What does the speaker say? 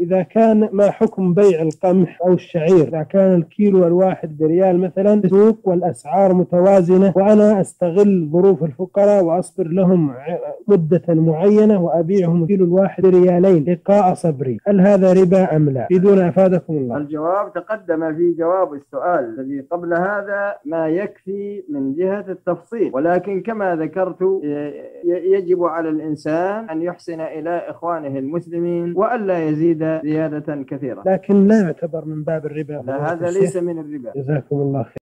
إذا كان ما حكم بيع القمح أو الشعير إذا كان الكيلو الواحد بريال مثلا في السوق والأسعار متوازنة، وأنا أستغل ظروف الفقراء وأصبر لهم مدة معينة وأبيعهم الكيلو الواحد بريالين لقاء صبري، هل هذا ربا أم لا؟ بدون أفادكم الله. الجواب تقدم في جواب السؤال الذي قبل هذا ما يكفي من جهة التفصيل، ولكن كما ذكرت يجب على الإنسان أن يحسن إلى إخوانه المسلمين وألا يزيد زيادة كثيرة. لكن لا يعتبر من باب الربا. لا، هذا ليس من الربا. جزاكم الله خير.